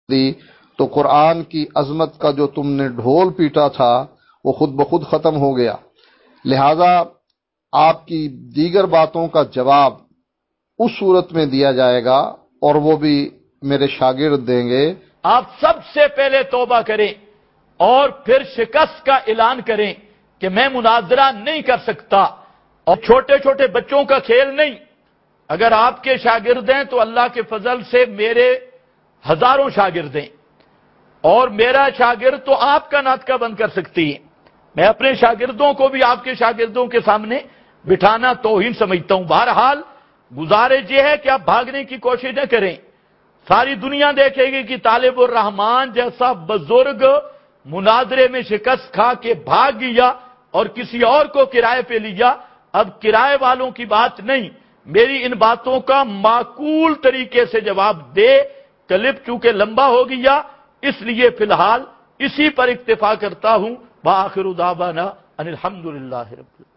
دی تو قرآن کی عظمت کا جو تم نے ڈھول پیٹا تھا وہ خود بخود ختم ہو گیا۔ لہذا آپ کی دیگر باتوں کا جواب اس صورت میں دیا جائے گا اور وہ بھی میرے شاگرد دیں گے۔ آپ سب سے پہلے توبہ کریں اور پھر شکست کا اعلان کریں کہ میں مناظرہ نہیں کر سکتا، اور چھوٹے چھوٹے بچوں کا کھیل نہیں۔ اگر آپ کے شاگرد ہیں تو اللہ کے فضل سے میرے ہزاروں شاگرد ہیں، اور میرا شاگرد تو آپ کا ناطقہ بند کر سکتی ہے۔ میں اپنے شاگردوں کو بھی آپ کے شاگردوں کے سامنے بٹھانا توہین سمجھتا ہوں۔ بہرحال گزارش یہ ہے کہ آپ بھاگنے کی کوشش نہ کریں۔ ساری دنیا دیکھے گی کہ طالب الرحمان جیسا بزرگ مناظرے میں شکست کھا کے بھاگ گیا اور کسی اور کو کرائے پہ لیا۔ اب کرائے والوں کی بات نہیں، میری ان باتوں کا معقول طریقے سے جواب دے۔ کلپ چونکہ لمبا ہو گیا اس لیے فی الحال اسی پر اکتفا کرتا ہوں۔ وآخر دعوانا ان الحمدللہ رب العالمین۔